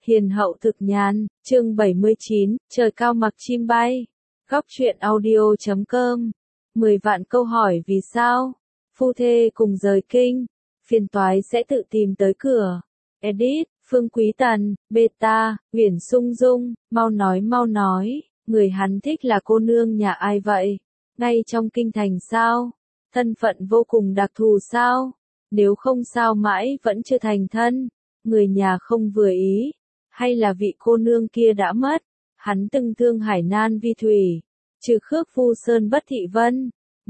Hiền hậu thực nhàn, chương 79, trời cao mặc chim bay. Góc truyện audio.com. 10 vạn câu hỏi vì sao? Phu thê cùng rời kinh. Phiền toái sẽ tự tìm tới cửa. Edit, Phương Quý Tần, Beta, Uyển Sung Dung, mau nói, người hắn thích là cô nương nhà ai vậy? Ngay trong kinh thành sao? Thân phận vô cùng đặc thù sao? Nếu không sao mãi vẫn chưa thành thân, người nhà không vừa ý, hay là vị cô nương kia đã mất? Hắn từng thương Hải Nan Vi Thủy, trừ khước Phu Sơn Bất Thị Vân.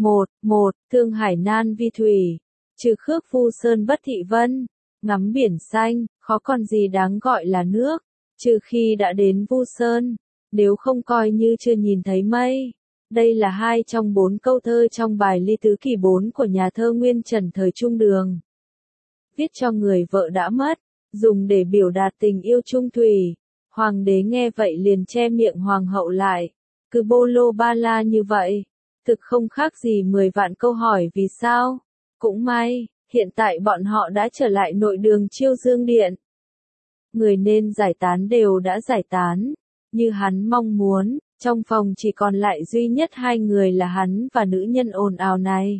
Thương Hải Nan Vi Thủy, trừ khước Phu Sơn Bất Thị Vân. Ngắm biển xanh, khó còn gì đáng gọi là nước, trừ khi đã đến Vu Sơn, nếu không coi như chưa nhìn thấy mây. Đây là 2 trong 4 câu thơ trong bài Ly Tứ Kỷ 4 của nhà thơ Nguyên Trần thời Trung Đường. Viết cho người vợ đã mất, dùng để biểu đạt tình yêu trung thủy. Hoàng đế nghe vậy liền che miệng hoàng hậu lại, cứ bô lô ba la như vậy, thực không khác gì 10 vạn câu hỏi vì sao. Cũng may, hiện tại bọn họ đã trở lại nội đường Chiêu Dương Điện. Người nên giải tán đều đã giải tán, như hắn mong muốn, trong phòng chỉ còn lại duy nhất 2 người là hắn và nữ nhân ồn ào này.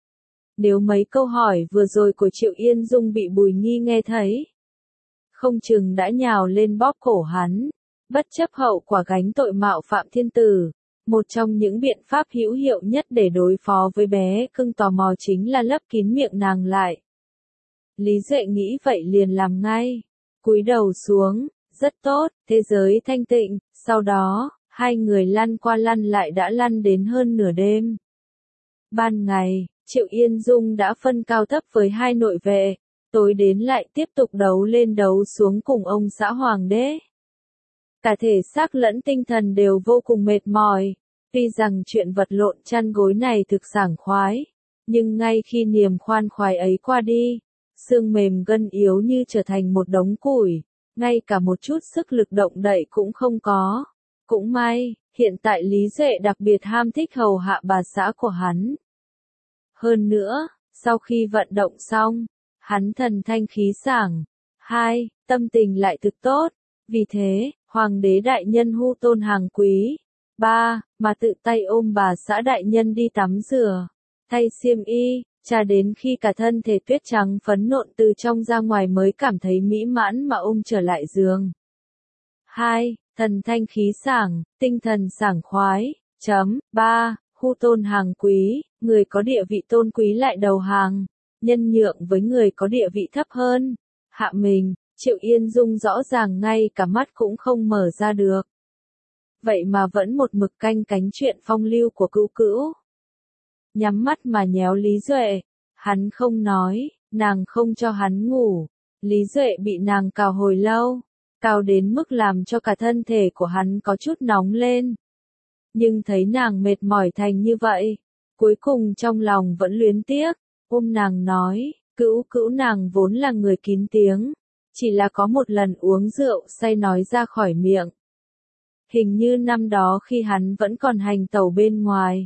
Nếu mấy câu hỏi vừa rồi của Triệu Yên Dung bị Bùi Nghi nghe thấy, không chừng đã nhào lên bóp cổ hắn, bất chấp hậu quả gánh tội mạo phạm thiên tử. Một trong những biện pháp hữu hiệu nhất để đối phó với bé cưng tò mò chính là lấp kín miệng nàng lại. Lý Duệ nghĩ vậy liền làm ngay, cúi đầu xuống, rất tốt, thế giới thanh tịnh. Sau đó, 2 người lăn qua lăn lại đã lăn đến hơn nửa đêm. Ban ngày, Triệu Yên Dung đã phân cao thấp với 2 nội vệ, tối đến lại tiếp tục đấu lên đấu xuống cùng ông xã hoàng đế. Cả thể xác lẫn tinh thần đều vô cùng mệt mỏi. Tuy rằng chuyện vật lộn chăn gối này thực sảng khoái, nhưng ngay khi niềm khoan khoái ấy qua đi, xương mềm gân yếu như trở thành một đống củi, ngay cả một chút sức lực động đậy cũng không có. Cũng may, hiện tại Lý Duệ đặc biệt ham thích hầu hạ bà xã của hắn. Hơn nữa, sau khi vận động xong, hắn thần thanh khí sảng. 2. Tâm tình lại thực tốt. Vì thế, Hoàng đế đại nhân hu tôn hàng quý. 3. Mà tự tay ôm bà xã đại nhân đi tắm rửa, thay xiêm y, trà đến khi cả thân thể tuyết trắng phấn nộn từ trong ra ngoài mới cảm thấy mỹ mãn mà ôm trở lại giường. 2. Thần thanh khí sảng, tinh thần sảng khoái. 3. Hu tôn hàng quý, người có địa vị tôn quý lại đầu hàng, nhân nhượng với người có địa vị thấp hơn. Hạ mình, Triệu Yên Dung rõ ràng ngay cả mắt cũng không mở ra được. Vậy mà vẫn một mực canh cánh chuyện phong lưu của Cữu Cữu. Nhắm mắt mà nhéo Lý Duệ, hắn không nói, nàng không cho hắn ngủ. Lý Duệ bị nàng cào hồi lâu, cào đến mức làm cho cả thân thể của hắn có chút nóng lên. Nhưng thấy nàng mệt mỏi thành như vậy, cuối cùng trong lòng vẫn luyến tiếc, ôm nàng nói, Cữu Cữu nàng vốn là người kín tiếng, chỉ là có một lần uống rượu say nói ra khỏi miệng. Hình như năm đó khi hắn vẫn còn hành tẩu bên ngoài.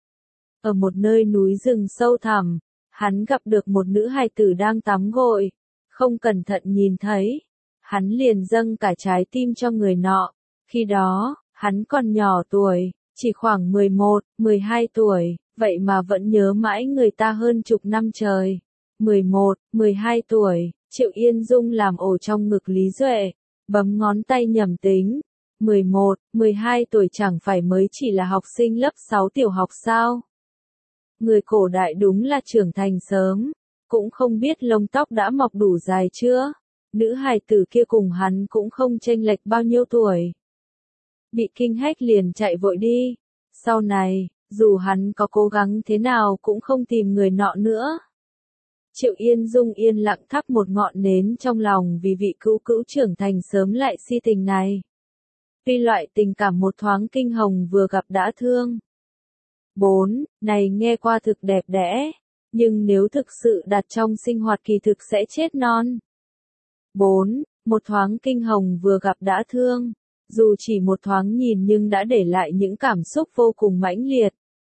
Ở một nơi núi rừng sâu thẳm, hắn gặp được một nữ hài tử đang tắm gội. Không cẩn thận nhìn thấy, hắn liền dâng cả trái tim cho người nọ. Khi đó, hắn còn nhỏ tuổi, chỉ khoảng 11, 12 tuổi, vậy mà vẫn nhớ mãi người ta hơn chục năm trời. 11, 12 tuổi, Triệu Yên Dung làm ổ trong ngực Lý Duệ, bấm ngón tay nhẩm tính. 11, 12 tuổi chẳng phải mới chỉ là học sinh lớp 6 tiểu học sao? Người cổ đại đúng là trưởng thành sớm, cũng không biết lông tóc đã mọc đủ dài chưa? Nữ hài tử kia cùng hắn cũng không chênh lệch bao nhiêu tuổi. Bị kinh hách liền chạy vội đi. Sau này, dù hắn có cố gắng thế nào cũng không tìm người nọ nữa. Triệu Yên Dung yên lặng thắp một ngọn nến trong lòng vì vị Cữu Cữu trưởng thành sớm lại si tình này. Tuy loại tình cảm một thoáng kinh hồng vừa gặp đã thương. 4. Này nghe qua thực đẹp đẽ, nhưng nếu thực sự đặt trong sinh hoạt kỳ thực sẽ chết non. 4. Một thoáng kinh hồng vừa gặp đã thương, dù chỉ một thoáng nhìn nhưng đã để lại những cảm xúc vô cùng mãnh liệt.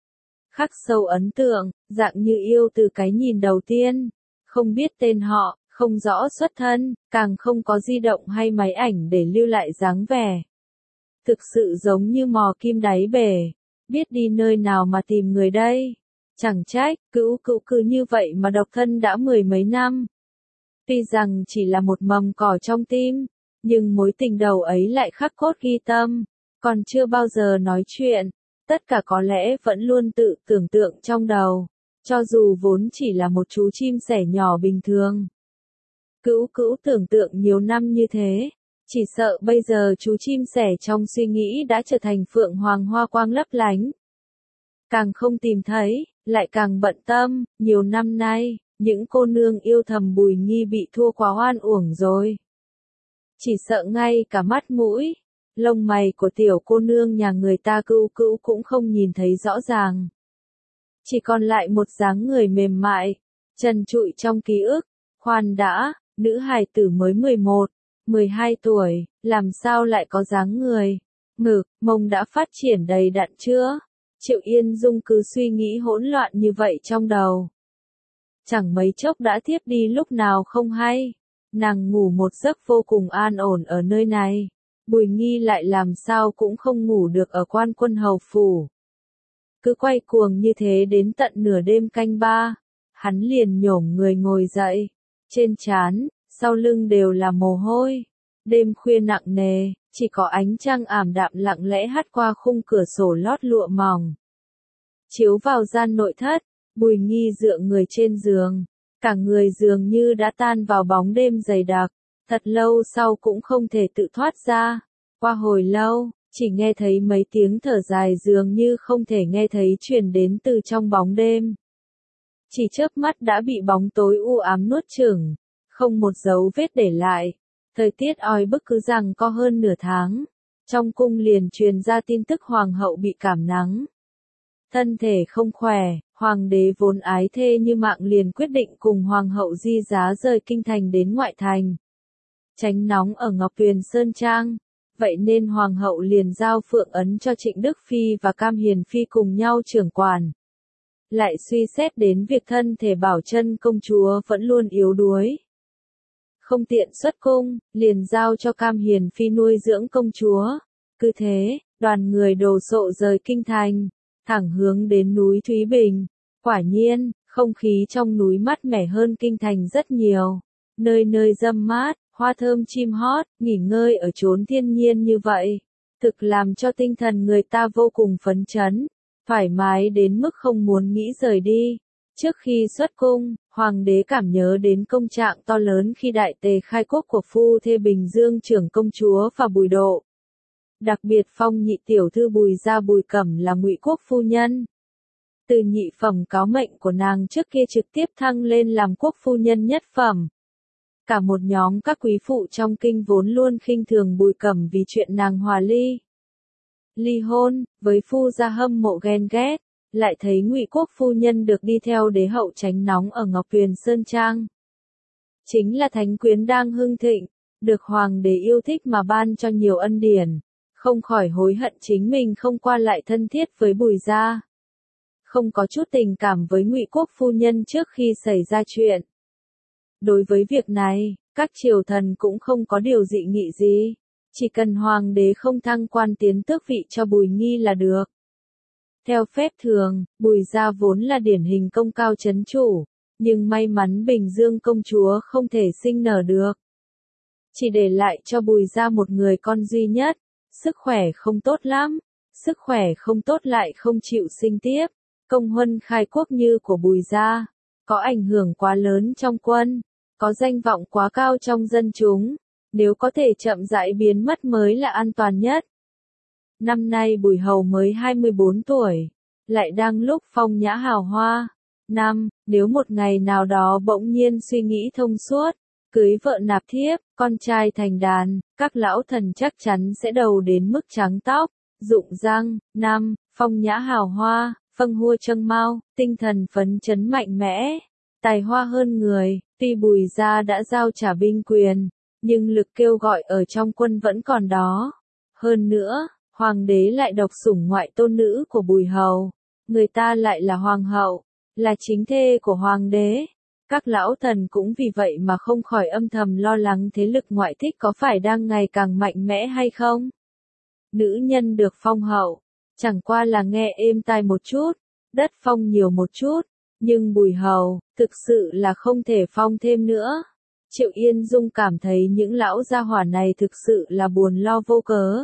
Khắc sâu ấn tượng, dạng như yêu từ cái nhìn đầu tiên, không biết tên họ, không rõ xuất thân, càng không có di động hay máy ảnh để lưu lại dáng vẻ. Thực sự giống như mò kim đáy bể, biết đi nơi nào mà tìm người đây. Chẳng trách, Cữu Cữu cứ như vậy mà độc thân đã mười mấy năm. Tuy rằng chỉ là một mầm cỏ trong tim, nhưng mối tình đầu ấy lại khắc cốt ghi tâm, còn chưa bao giờ nói chuyện, tất cả có lẽ vẫn luôn tự tưởng tượng trong đầu, cho dù vốn chỉ là một chú chim sẻ nhỏ bình thường. Cữu Cữu tưởng tượng nhiều năm như thế, chỉ sợ bây giờ chú chim sẻ trong suy nghĩ đã trở thành phượng hoàng hoa quang lấp lánh. Càng không tìm thấy, lại càng bận tâm, nhiều năm nay, những cô nương yêu thầm Bùi Nghi bị thua quá oan uổng rồi. Chỉ sợ ngay cả mắt mũi, lông mày của tiểu cô nương nhà người ta Cữu Cữu cũng không nhìn thấy rõ ràng. Chỉ còn lại một dáng người mềm mại, trần trụi trong ký ức. Khoan đã, nữ hài tử mới 11, 12 tuổi, làm sao lại có dáng người, ngực, mông đã phát triển đầy đặn chưa? Triệu Yên Dung cứ suy nghĩ hỗn loạn như vậy trong đầu. Chẳng mấy chốc đã thiếp đi lúc nào không hay. Nàng ngủ một giấc vô cùng an ổn ở nơi này. Bùi Nghi lại làm sao cũng không ngủ được ở Quan Quân Hầu Phủ. Cứ quay cuồng như thế đến tận nửa đêm canh ba, hắn liền nhổm người ngồi dậy. Trên trán, sau lưng đều là mồ hôi. Đêm khuya nặng nề, chỉ có ánh trăng ảm đạm lặng lẽ hắt qua khung cửa sổ lót lụa mỏng. Chiếu vào gian nội thất, Bùi Nghi dựa người trên giường, cả người dường như đã tan vào bóng đêm dày đặc, thật lâu sau cũng không thể tự thoát ra. Qua hồi lâu, chỉ nghe thấy mấy tiếng thở dài dường như không thể nghe thấy truyền đến từ trong bóng đêm. Chỉ chớp mắt đã bị bóng tối u ám nuốt chửng, không một dấu vết để lại. Thời tiết oi bức cứ rằng có hơn nửa tháng, trong cung liền truyền ra tin tức hoàng hậu bị cảm nắng. Thân thể không khỏe, hoàng đế vốn ái thê như mạng liền quyết định cùng hoàng hậu di giá rời kinh thành đến ngoại thành. Tránh nóng ở Ngọc Tuyền Sơn Trang, vậy nên hoàng hậu liền giao phượng ấn cho Trịnh Đức Phi và Cam Hiền Phi cùng nhau trưởng quản. Lại suy xét đến việc thân thể Bảo Chân công chúa vẫn luôn yếu đuối. Không tiện xuất cung, liền giao cho Cam Hiền Phi nuôi dưỡng công chúa. Cứ thế, đoàn người đồ sộ rời kinh thành, thẳng hướng đến núi Thúy Bình. Quả nhiên, không khí trong núi mát mẻ hơn kinh thành rất nhiều. Nơi nơi râm mát, hoa thơm chim hót, nghỉ ngơi ở chốn thiên nhiên như vậy, thực làm cho tinh thần người ta vô cùng phấn chấn, thoải mái đến mức không muốn nghĩ rời đi. Trước khi xuất cung, hoàng đế cảm nhớ đến công trạng to lớn khi đại tề khai quốc của phu thê Bình Dương trưởng công chúa và Bùi Độ. Đặc biệt phong nhị tiểu thư Bùi Gia Bùi Cẩm là Ngụy Quốc phu nhân. Từ nhị phẩm cáo mệnh của nàng trước kia trực tiếp thăng lên làm quốc phu nhân nhất phẩm. Cả một nhóm các quý phụ trong kinh vốn luôn khinh thường Bùi Cẩm vì chuyện nàng hòa ly hôn, với phu gia hâm mộ ghen ghét, lại thấy Ngụy Quốc phu nhân được đi theo đế hậu tránh nóng ở Ngọc Tuyền Sơn Trang. Chính là thánh quyến đang hưng thịnh, được hoàng đế yêu thích mà ban cho nhiều ân điển, không khỏi hối hận chính mình không qua lại thân thiết với Bùi gia. Không có chút tình cảm với Ngụy Quốc phu nhân trước khi xảy ra chuyện. Đối với việc này, các triều thần cũng không có điều dị nghị gì, chỉ cần hoàng đế không thăng quan tiến tước vị cho Bùi Nghi là được. Theo phép thường, Bùi gia vốn là điển hình công cao chấn chủ, nhưng may mắn Bình Dương công chúa không thể sinh nở được. Chỉ để lại cho Bùi gia một người con duy nhất, sức khỏe không tốt lắm, sức khỏe không tốt lại không chịu sinh tiếp. Công huân khai quốc như của Bùi gia, có ảnh hưởng quá lớn trong quân, có danh vọng quá cao trong dân chúng, nếu có thể chậm rãi biến mất mới là an toàn nhất. Năm nay Bùi Hầu mới 24 tuổi, lại đang lúc phong nhã hào hoa. Nếu một ngày nào đó bỗng nhiên suy nghĩ thông suốt, cưới vợ nạp thiếp, con trai thành đàn, các lão thần chắc chắn sẽ đầu đến mức trắng tóc, rụng răng. Phong nhã hào hoa, phâng hua trâng mau, tinh thần phấn chấn mạnh mẽ, tài hoa hơn người. Tuy Bùi gia đã giao trả binh quyền, nhưng lực kêu gọi ở trong quân vẫn còn đó. Hơn nữa, hoàng đế lại độc sủng ngoại tôn nữ của Bùi Hầu, người ta lại là hoàng hậu, là chính thê của hoàng đế. Các lão thần cũng vì vậy mà không khỏi âm thầm lo lắng thế lực ngoại thích có phải đang ngày càng mạnh mẽ hay không. Nữ nhân được phong hậu, chẳng qua là nghe êm tai một chút, đất phong nhiều một chút, nhưng Bùi Hầu, thực sự là không thể phong thêm nữa. Triệu Yên Dung cảm thấy những lão gia hỏa này thực sự là buồn lo vô cớ.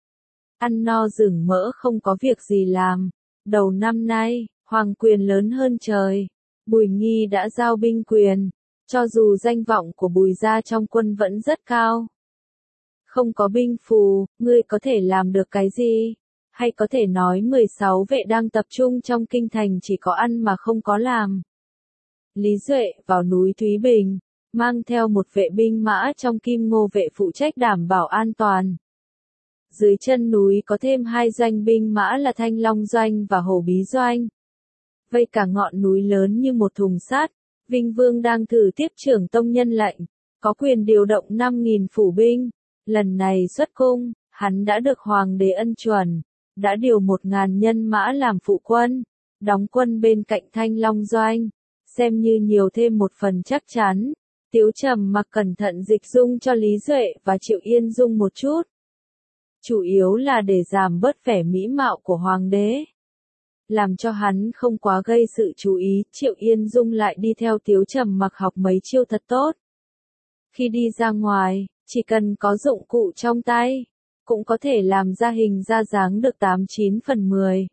Ăn no rừng mỡ không có việc gì làm. Đầu năm nay, hoàng quyền lớn hơn trời. Bùi Nghi đã giao binh quyền, cho dù danh vọng của Bùi gia trong quân vẫn rất cao. Không có binh phù, ngươi có thể làm được cái gì? Hay có thể nói 16 vệ đang tập trung trong kinh thành chỉ có ăn mà không có làm. Lý Duệ vào núi Thúy Bình, mang theo một vệ binh mã trong Kim Ngô vệ phụ trách đảm bảo an toàn. Dưới chân núi có thêm 2 doanh binh mã là Thanh Long Doanh và Hổ Bí Doanh. Vây cả ngọn núi lớn như một thùng sắt, Vinh Vương đang thử tiếp trưởng tông nhân lệnh, có quyền điều động 5.000 phủ binh. Lần này xuất cung, hắn đã được hoàng đế ân chuẩn, đã điều 1.000 nhân mã làm phụ quân, đóng quân bên cạnh Thanh Long Doanh, xem như nhiều thêm một phần chắc chắn. Tiếu Trầm Mặc cẩn thận dịch dung cho Lý Duệ và Triệu Yên Dung một chút. Chủ yếu là để giảm bớt vẻ mỹ mạo của hoàng đế. Làm cho hắn không quá gây sự chú ý, Triệu Yên Dung lại đi theo Tiếu Trầm Mặc học mấy chiêu thật tốt. Khi đi ra ngoài, chỉ cần có dụng cụ trong tay, cũng có thể làm ra hình ra dáng được 89 phần 10.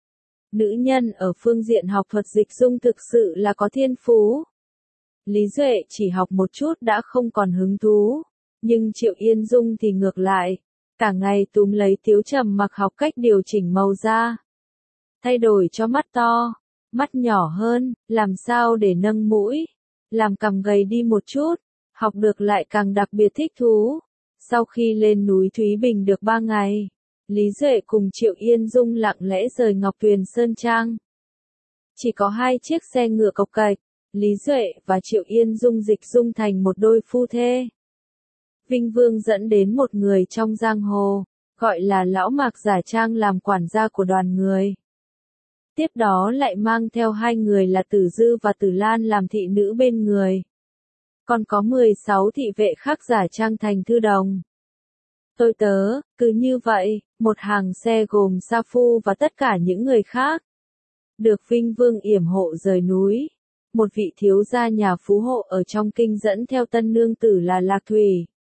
Nữ nhân ở phương diện học thuật dịch dung thực sự là có thiên phú. Lý Duệ chỉ học một chút đã không còn hứng thú, nhưng Triệu Yên Dung thì ngược lại, cả ngày túm lấy Tiếu Trầm Mặc học cách điều chỉnh màu da. Thay đổi cho mắt to, mắt nhỏ hơn, làm sao để nâng mũi, làm cằm gầy đi một chút, học được lại càng đặc biệt thích thú. Sau khi lên núi Thúy Bình được 3 ngày, Lý Duệ cùng Triệu Yên Dung lặng lẽ rời Ngọc Tuyền Sơn Trang. Chỉ có 2 chiếc xe ngựa cộc cạch, Lý Duệ và Triệu Yên Dung dịch dung thành một đôi phu thê. Vinh Vương dẫn đến một người trong giang hồ, gọi là Lão Mạc giả trang làm quản gia của đoàn người. Tiếp đó lại mang theo 2 người là Tử Dư và Tử Lan làm thị nữ bên người. Còn có 16 thị vệ khác giả trang thành thư đồng. Tôi tớ, cứ như vậy, một hàng xe gồm sa phu và tất cả những người khác. Được Vinh Vương yểm hộ rời núi. Một vị thiếu gia nhà phú hộ ở trong kinh dẫn theo tân nương tử là Lạc Thủy.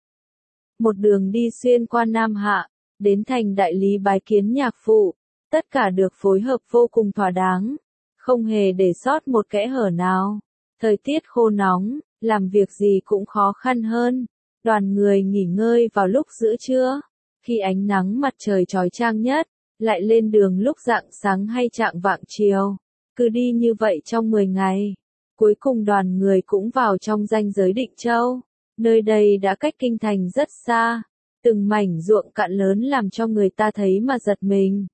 Một đường đi xuyên qua Nam Hạ, đến thành đại lý bái kiến nhạc phụ. Tất cả được phối hợp vô cùng thỏa đáng, không hề để sót một kẽ hở nào. Thời tiết khô nóng, làm việc gì cũng khó khăn hơn. Đoàn người nghỉ ngơi vào lúc giữa trưa, khi ánh nắng mặt trời chói chang nhất, lại lên đường lúc rạng sáng hay chạng vạng chiều. Cứ đi như vậy trong 10 ngày. Cuối cùng đoàn người cũng vào trong ranh giới Định Châu. Nơi đây đã cách kinh thành rất xa. Từng mảnh ruộng cạn lớn làm cho người ta thấy mà giật mình.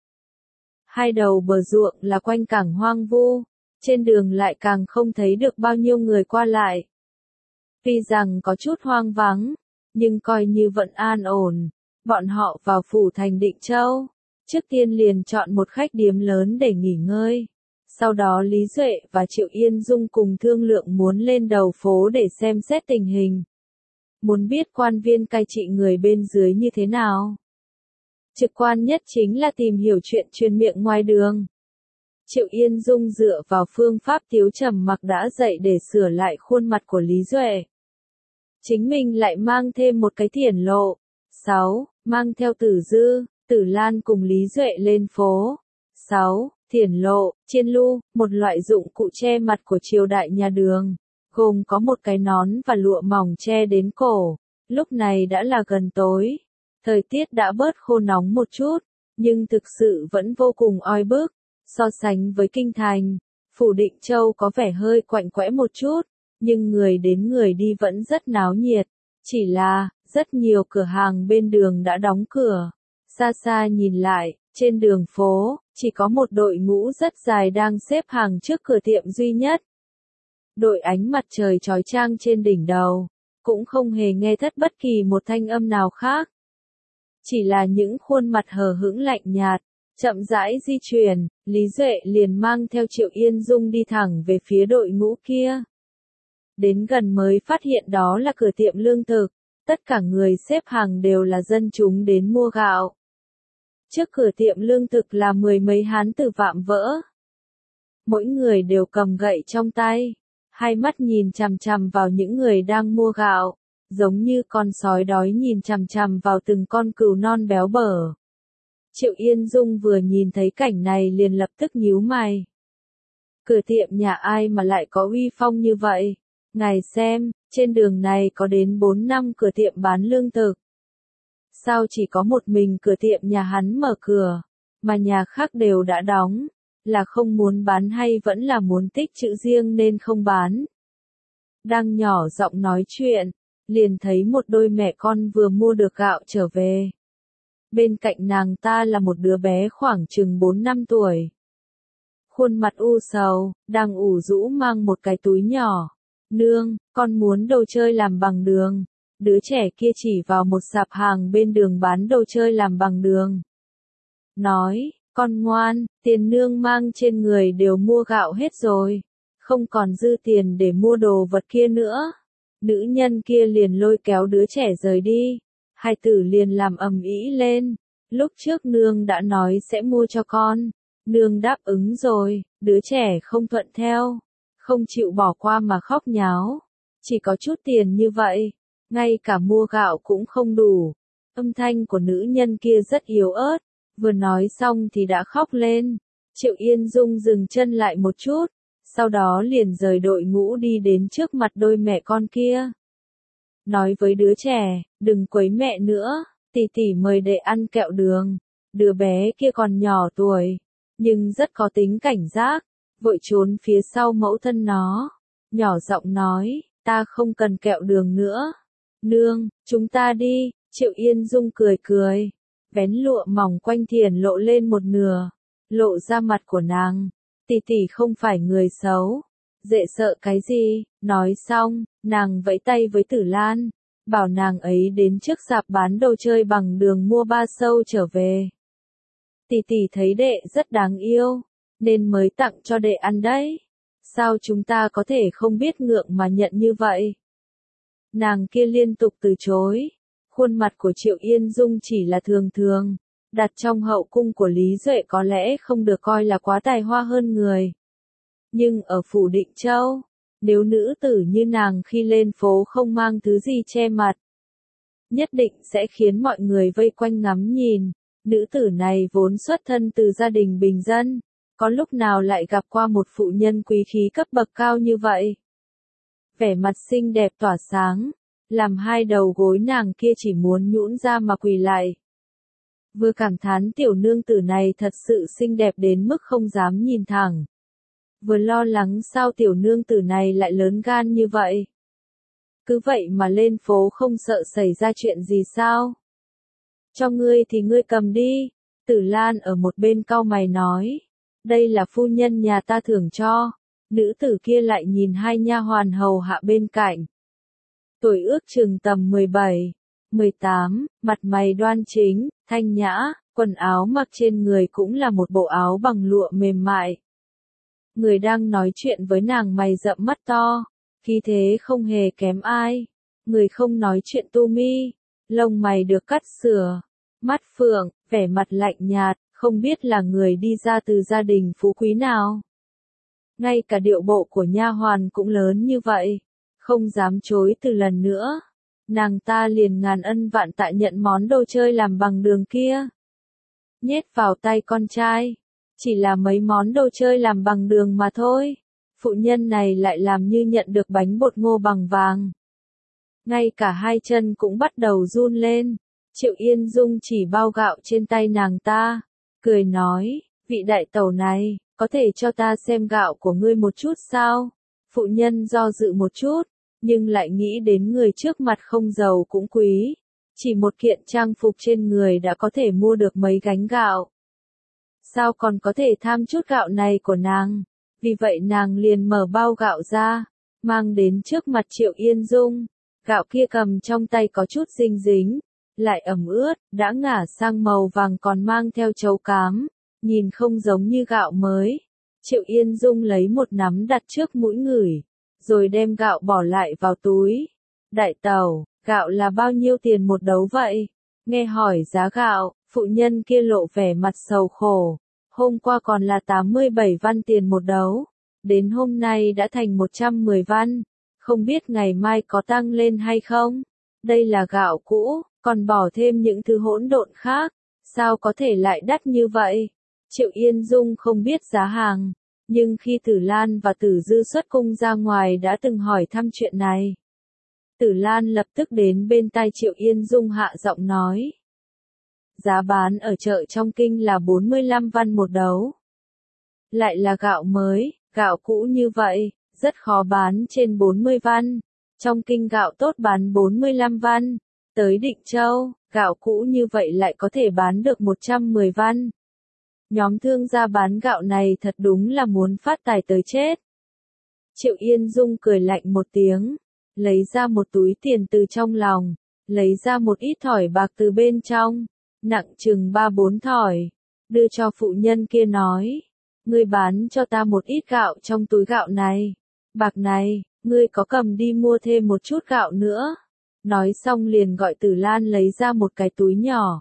2 đầu bờ ruộng là quanh cảng hoang vu. Trên đường lại càng không thấy được bao nhiêu người qua lại. Tuy rằng có chút hoang vắng, nhưng coi như vẫn an ổn. Bọn họ vào phủ thành Định Châu. Trước tiên liền chọn một khách điếm lớn để nghỉ ngơi. Sau đó Lý Duệ và Triệu Yên Dung cùng thương lượng muốn lên đầu phố để xem xét tình hình. Muốn biết quan viên cai trị người bên dưới như thế nào. Trực quan nhất chính là tìm hiểu chuyện truyền miệng ngoài đường. Triệu Yên Dung dựa vào phương pháp Tiếu Trầm Mặc đã dạy để sửa lại khuôn mặt của Lý Duệ. Chính mình lại mang thêm một cái thiển lộ. 6. Mang theo Tử Dư, Tử Lan cùng Lý Duệ lên phố. 6. Thiển lộ, chiên lu, một loại dụng cụ che mặt của triều đại nhà Đường, gồm có một cái nón và lụa mỏng che đến cổ. Lúc này đã là gần tối. Thời tiết đã bớt khô nóng một chút, nhưng thực sự vẫn vô cùng oi bức. So sánh với kinh thành, phủ Định Châu có vẻ hơi quạnh quẽ một chút, nhưng người đến người đi vẫn rất náo nhiệt. Chỉ là, rất nhiều cửa hàng bên đường đã đóng cửa. Xa xa nhìn lại, trên đường phố, chỉ có một đội ngũ rất dài đang xếp hàng trước cửa tiệm duy nhất. Đội ánh mặt trời chói chang trên đỉnh đầu, cũng không hề nghe thất bất kỳ một thanh âm nào khác. Chỉ là những khuôn mặt hờ hững lạnh nhạt, chậm rãi di chuyển, Lý Duệ liền mang theo Triệu Yên Dung đi thẳng về phía đội ngũ kia. đến gần mới phát hiện đó là cửa tiệm lương thực, tất cả người xếp hàng đều là dân chúng đến mua gạo. Trước cửa tiệm lương thực là mười mấy hán tử vạm vỡ. Mỗi người đều cầm gậy trong tay, hai mắt nhìn chằm chằm vào những người đang mua gạo, giống như con sói đói nhìn chằm chằm vào từng con cừu non béo bở. Triệu Yên Dung vừa nhìn thấy cảnh này liền lập tức nhíu mày. Cửa tiệm nhà ai mà lại có uy phong như vậy? Ngài xem, trên đường này có đến 4 năm cửa tiệm bán lương thực. Sao chỉ có một mình cửa tiệm nhà hắn mở cửa, mà nhà khác đều đã đóng, là không muốn bán hay vẫn là muốn tích trữ riêng nên không bán? Đang nhỏ giọng nói chuyện, liền thấy một đôi mẹ con vừa mua được gạo trở về. Bên cạnh nàng ta là một đứa bé khoảng chừng 4 năm tuổi. Khuôn mặt u sầu, đang ủ rũ mang một cái túi nhỏ. Nương, con muốn đồ chơi làm bằng đường. Đứa trẻ kia chỉ vào một sạp hàng bên đường bán đồ chơi làm bằng đường. Nói, con ngoan, tiền nương mang trên người đều mua gạo hết rồi. Không còn dư tiền để mua đồ vật kia nữa. Nữ nhân kia liền lôi kéo đứa trẻ rời đi. Hai tử liền làm ầm ĩ lên. Lúc trước nương đã nói sẽ mua cho con. Nương đáp ứng rồi, đứa trẻ không thuận theo. Không chịu bỏ qua mà khóc nháo. Chỉ có chút tiền như vậy, ngay cả mua gạo cũng không đủ. Âm thanh của nữ nhân kia rất yếu ớt, vừa nói xong thì đã khóc lên. Triệu Yên Dung dừng chân lại một chút, sau đó liền rời đội ngũ đi đến trước mặt đôi mẹ con kia. Nói với đứa trẻ, đừng quấy mẹ nữa, tỷ tỷ mời đệ ăn kẹo đường. Đứa bé kia còn nhỏ tuổi, nhưng rất có tính cảnh giác, vội trốn phía sau mẫu thân nó. Nhỏ giọng nói, ta không cần kẹo đường nữa. Nương, chúng ta đi. Triệu Yên Dung cười cười, vén lụa mỏng quanh thiền lộ lên một nửa, lộ ra mặt của nàng. Tỷ tỷ không phải người xấu, dễ sợ cái gì? Nói xong, nàng vẫy tay với Tử Lan, bảo nàng ấy đến trước sạp bán đồ chơi bằng đường mua 3 sâu trở về. Tỷ tỷ thấy đệ rất đáng yêu, nên mới tặng cho đệ ăn đấy. Sao chúng ta có thể không biết ngượng mà nhận như vậy? Nàng kia liên tục từ chối. Khuôn mặt của Triệu Yên Dung chỉ là thường thường, đặt trong hậu cung của Lý Duệ có lẽ không được coi là quá tài hoa hơn người. Nhưng ở phủ Định Châu, nếu nữ tử như nàng khi lên phố không mang thứ gì che mặt, nhất định sẽ khiến mọi người vây quanh ngắm nhìn. Nữ tử này vốn xuất thân từ gia đình bình dân, có lúc nào lại gặp qua một phụ nhân quý khí cấp bậc cao như vậy? Vẻ mặt xinh đẹp tỏa sáng, làm hai đầu gối nàng kia chỉ muốn nhũn ra mà quỳ lại. Vừa cảm thán tiểu nương tử này thật sự xinh đẹp đến mức không dám nhìn thẳng. Vừa lo lắng sao tiểu nương tử này lại lớn gan như vậy. Cứ vậy mà lên phố không sợ xảy ra chuyện gì sao? Cho ngươi thì ngươi cầm đi. Tử Lan ở một bên cau mày nói. Đây là phu nhân nhà ta thưởng cho. Nữ tử kia lại nhìn hai nha hoàn hầu hạ bên cạnh. Tuổi ước chừng tầm 17, 18, mặt mày đoan chính, thanh nhã, quần áo mặc trên người cũng là một bộ áo bằng lụa mềm mại. Người đang nói chuyện với nàng mày rậm mắt to, khí thế không hề kém ai. Người không nói chuyện tu mi, lông mày được cắt sửa, mắt phượng, vẻ mặt lạnh nhạt, không biết là người đi ra từ gia đình phú quý nào. Ngay cả điệu bộ của nha hoàn cũng lớn như vậy, không dám chối từ lần nữa. Nàng ta liền ngàn ân vạn tạ nhận món đồ chơi làm bằng đường kia, nhét vào tay con trai. Chỉ là mấy món đồ chơi làm bằng đường mà thôi. Phụ nhân này lại làm như nhận được bánh bột ngô bằng vàng. Ngay cả hai chân cũng bắt đầu run lên. Triệu Yên Dung chỉ bao gạo trên tay nàng ta, cười nói, vị đại tẩu này, có thể cho ta xem gạo của ngươi một chút sao? Phụ nhân do dự một chút, nhưng lại nghĩ đến người trước mặt không giàu cũng quý. Chỉ một kiện trang phục trên người đã có thể mua được mấy gánh gạo. Sao còn có thể tham chút gạo này của nàng? Vì vậy nàng liền mở bao gạo ra, mang đến trước mặt Triệu Yên Dung. Gạo kia cầm trong tay có chút dinh dính, lại ẩm ướt, đã ngả sang màu vàng còn mang theo chấu cám, nhìn không giống như gạo mới. Triệu Yên Dung lấy một nắm đặt trước mũi ngửi, rồi đem gạo bỏ lại vào túi. Đại tẩu, gạo là bao nhiêu tiền một đấu vậy? Nghe hỏi giá gạo, phụ nhân kia lộ vẻ mặt sầu khổ. Hôm qua còn là 87 văn tiền một đấu, đến hôm nay đã thành 110 văn, không biết ngày mai có tăng lên hay không? Đây là gạo cũ, còn bỏ thêm những thứ hỗn độn khác, sao có thể lại đắt như vậy? Triệu Yên Dung không biết giá hàng, nhưng khi Tử Lan và Tử Dư xuất cung ra ngoài đã từng hỏi thăm chuyện này. Tử Lan lập tức đến bên tai Triệu Yên Dung hạ giọng nói. Giá bán ở chợ trong kinh là 45 văn một đấu. Lại là gạo mới, gạo cũ như vậy, rất khó bán trên 40 văn. Trong kinh gạo tốt bán 45 văn. Tới Định Châu, gạo cũ như vậy lại có thể bán được 110 văn. Nhóm thương gia bán gạo này thật đúng là muốn phát tài tới chết. Triệu Yên Dung cười lạnh một tiếng, lấy ra một túi tiền từ trong lòng, lấy ra một ít thỏi bạc từ bên trong, nặng chừng 3-4 thỏi, đưa cho phụ nhân kia nói, ngươi bán cho ta một ít gạo trong túi gạo này, bạc này, ngươi có cầm đi mua thêm một chút gạo nữa. Nói xong liền gọi Tử Lan lấy ra một cái túi nhỏ,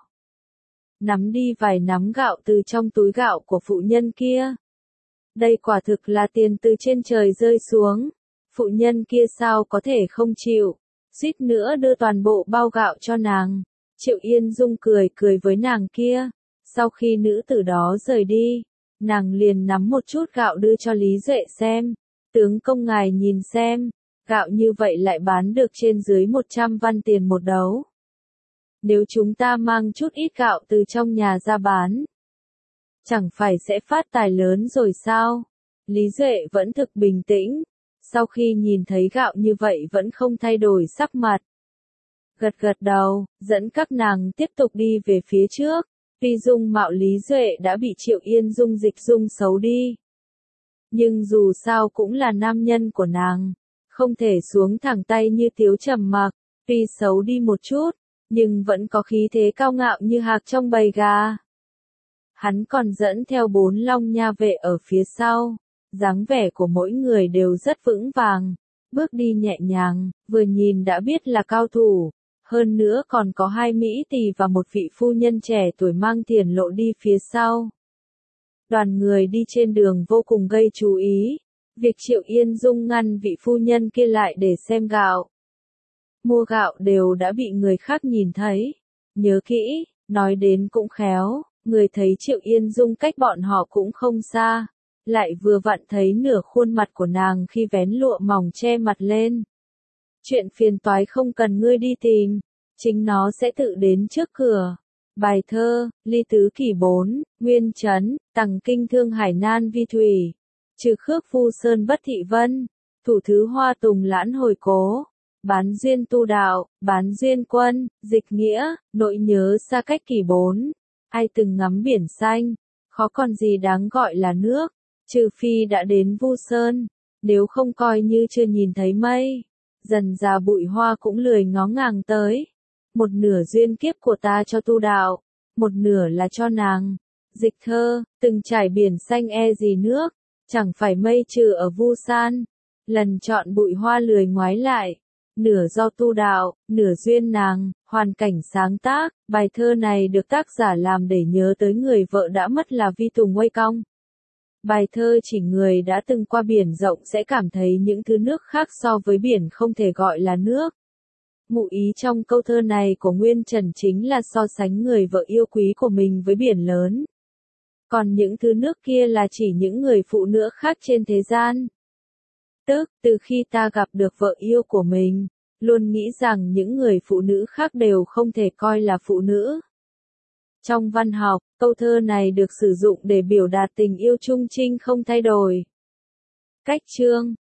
nắm đi vài nắm gạo từ trong túi gạo của phụ nhân kia. Đây quả thực là tiền từ trên trời rơi xuống. Phụ nhân kia sao có thể không chịu, suýt nữa đưa toàn bộ bao gạo cho nàng. Triệu Yên Dung cười cười với nàng kia. Sau khi nữ tử đó rời đi, nàng liền nắm một chút gạo đưa cho Lý Duệ xem. Tướng công ngài nhìn xem, gạo như vậy lại bán được trên dưới 100 văn tiền một đấu. Nếu chúng ta mang chút ít gạo từ trong nhà ra bán, chẳng phải sẽ phát tài lớn rồi sao? Lý Duệ vẫn thực bình tĩnh, sau khi nhìn thấy gạo như vậy vẫn không thay đổi sắc mặt. Gật gật đầu, dẫn các nàng tiếp tục đi về phía trước. Tuy dung mạo Lý Duệ đã bị Triệu Yên Dung dịch dung xấu đi, nhưng dù sao cũng là nam nhân của nàng, không thể xuống thẳng tay như Tiếu Trầm Mặc. Tuy xấu đi một chút, nhưng vẫn có khí thế cao ngạo như hạc trong bầy gà. Hắn còn dẫn theo 4 long nha vệ ở phía sau, dáng vẻ của mỗi người đều rất vững vàng, bước đi nhẹ nhàng, vừa nhìn đã biết là cao thủ. Hơn nữa còn có 2 mỹ tỳ và một vị phu nhân trẻ tuổi mang tiền lộ đi phía sau. Đoàn người đi trên đường vô cùng gây chú ý. Việc Triệu Yên Dung ngăn vị phu nhân kia lại để xem gạo, mua gạo đều đã bị người khác nhìn thấy. Nhớ kỹ, nói đến cũng khéo, người thấy Triệu Yên Dung cách bọn họ cũng không xa, lại vừa vặn thấy nửa khuôn mặt của nàng khi vén lụa mỏng che mặt lên. Chuyện phiền toái không cần ngươi đi tìm, chính nó sẽ tự đến trước cửa. Bài thơ, Ly Tứ Kỷ 4, Nguyên Chấn, Tằng Kinh Thương Hải Nan Vi Thủy, Trừ Khước Phu Sơn Bất Thị Vân, Thủ Thứ Hoa Tùng Lãn Hồi Cố, Bán Duyên Tu Đạo, Bán Duyên Quân, Dịch Nghĩa, Nỗi Nhớ Xa Cách Kỷ 4. Ai từng ngắm biển xanh, khó còn gì đáng gọi là nước, trừ phi đã đến Vu Sơn, nếu không coi như chưa nhìn thấy mây. Dần già bụi hoa cũng lười ngó ngàng tới. Một nửa duyên kiếp của ta cho tu đạo, một nửa là cho nàng. Dịch thơ, từng trải biển xanh e gì nước, chẳng phải mây trừ ở Vu San. Lần chọn bụi hoa lười ngoái lại, nửa do tu đạo, nửa duyên nàng. Hoàn cảnh sáng tác, bài thơ này được tác giả làm để nhớ tới người vợ đã mất là Vi Tùng Nguây Cong. Bài thơ chỉ người đã từng qua biển rộng sẽ cảm thấy những thứ nước khác so với biển không thể gọi là nước. Ngụ ý trong câu thơ này của Nguyên Trần chính là so sánh người vợ yêu quý của mình với biển lớn. Còn những thứ nước kia là chỉ những người phụ nữ khác trên thế gian. Tức, từ khi ta gặp được vợ yêu của mình, luôn nghĩ rằng những người phụ nữ khác đều không thể coi là phụ nữ. Trong văn học, câu thơ này được sử dụng để biểu đạt tình yêu trung trinh không thay đổi. Cách chương